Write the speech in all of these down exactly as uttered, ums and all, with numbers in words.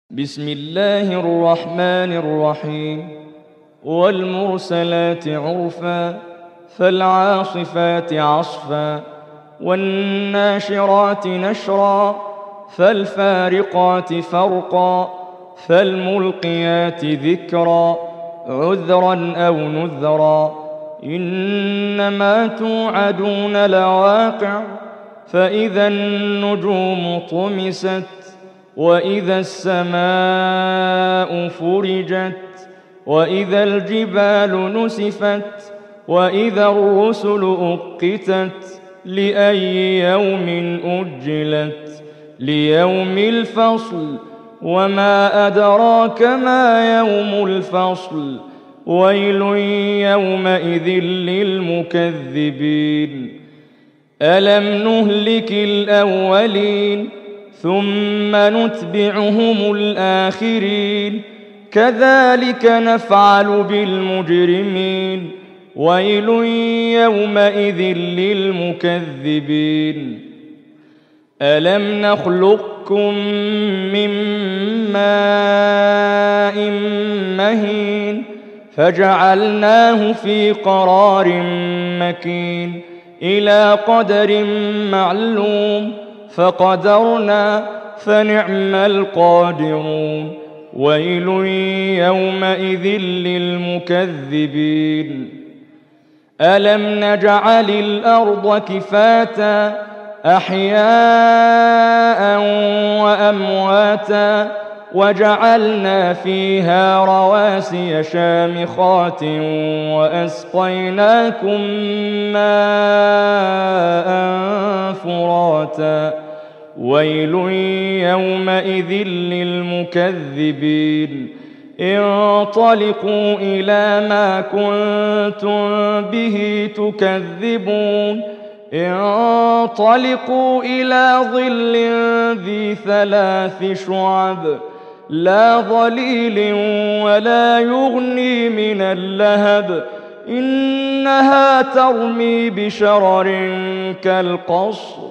بسم الله الرحمن الرحيم والمرسلات عرفا فالعاصفات عصفا والناشرات نشرا فالفارقات فرقا فالملقيات ذكرا عذرا أو نذرا إنما توعدون لواقع فإذا النجوم طمست وإذا السماء فرجت وإذا الجبال نسفت وإذا الرسل أقتت لأي يوم أجلت ليوم الفصل وما أدراك ما يوم الفصل ويل يومئذ للمكذبين ألم نهلك الأولين ثم نتبعهم الآخرين كذلك نفعل بالمجرمين ويل يومئذ للمكذبين ألم نخلقكم من ماء مهين فجعلناه في قرار مكين إلى قدر معلوم فقدرنا فنعم القادرون ويل يومئذ للمكذبين ألم نجعل الأرض كفاتا أحياء وأمواتا وجعلنا فيها رواسي شامخات وأسقيناكم ماء فراتا ويل يومئذ للمكذبين انطلقوا إلى ما كنتم به تكذبون انطلقوا إلى ظل ذي ثلاث شعب لا ظليل ولا يغني من اللهب إنها ترمي بشرر كالقصر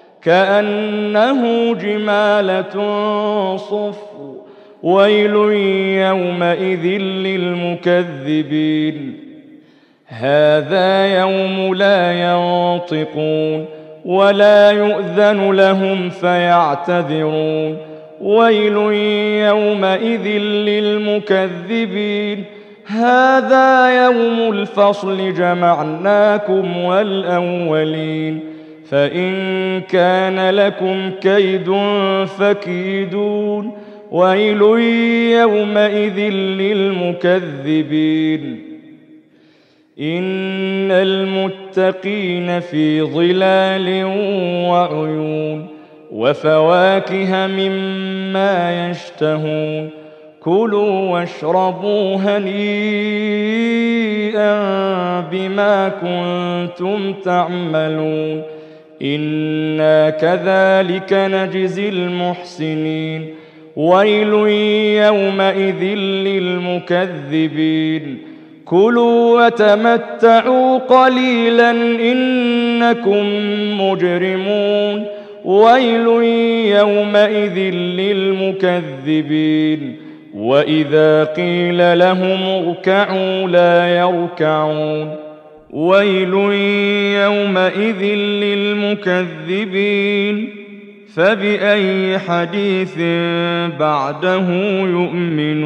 كأنه جمالة صفر ويل يومئذ للمكذبين هذا يوم لا ينطقون ولا يؤذن لهم فيعتذرون ويل يومئذ للمكذبين هذا يوم الفصل جمعناكم والأولين فإن كان لكم كيد فكيدون ويل يومئذ للمكذبين إن المتقين في ظلال وعيون وفواكه مما يشتهون كلوا واشربوا هنيئا بما كنتم تعملون إنا كذلك نجزي المحسنين ويل يومئذ للمكذبين كلوا وتمتعوا قليلا إنكم مجرمون ويل يومئذ للمكذبين وإذا قيل لهم اركعوا لا يركعون ويل يومئذ للمكذبين فبأي حديث بعده يؤمنون